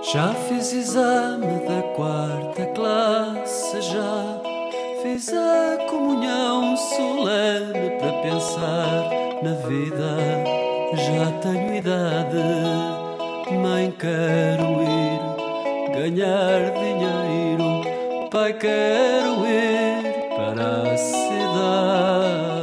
Já fiz exame da quarta classe, já fiz a comunhão solene para pensar na vida. Já tenho idade, mãe, quero ir ganhar dinheiro. Pai, quero ir para a cidade.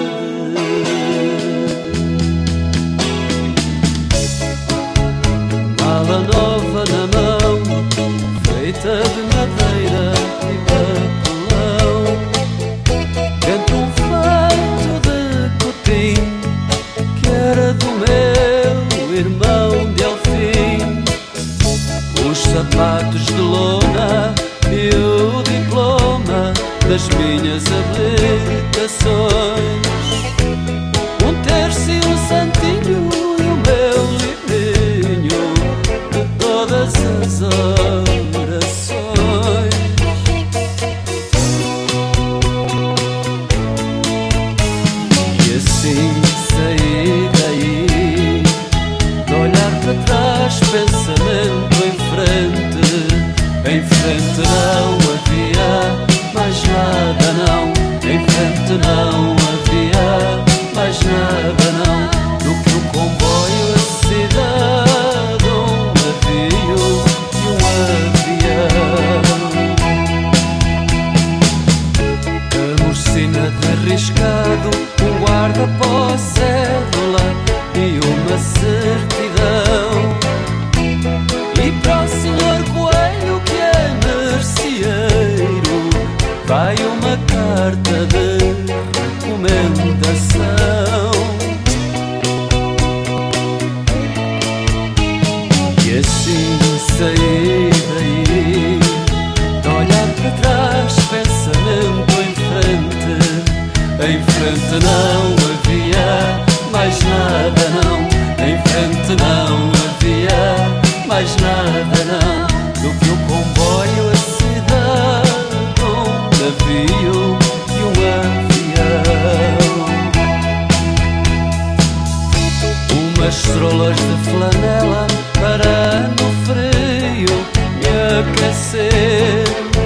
Mala nova na mão, feita de madeira e papelão. Dentro um fato de cotim que era do meu irmão de Alfim. Os sapatos de lona e o diploma das minhas habilitações. Um terço e um santinho e o meu livrinho de todas as orações. E assim saí daí, de olhar para trás, pensamento em frente. Em frente não havia mais nada, não. Em frente não havia mais nada, não. Do que um comboio, a cidade, um navio e um avião. A morcina de arriscado, um guarda-pó, cédula e uma certidão. E para o senhor Coelho, que é merceeiro, vai uma carta de recomendação. E assim saí daí, de olhar para trás, pensamento em frente. Em frente não havia mais nada, não. Em frente não havia mais nada, não. Do que um comboio, a cidade, um navio e um avião. Umas strolas de flanela para no frio me aquecer.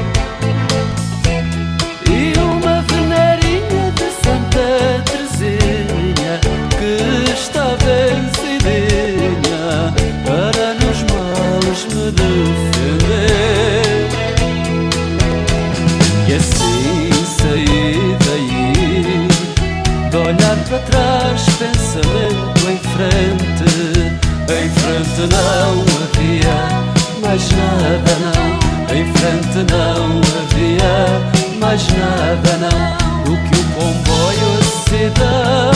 E uma venerinha de Santa Teresinha que está vencidinha para nos males me defender. E assim saí daí, de olhar para trás, pensamento em frente. Em frente não havia mais nada, não. Em frente não havia mais nada, não. Do que o comboio, a cidade.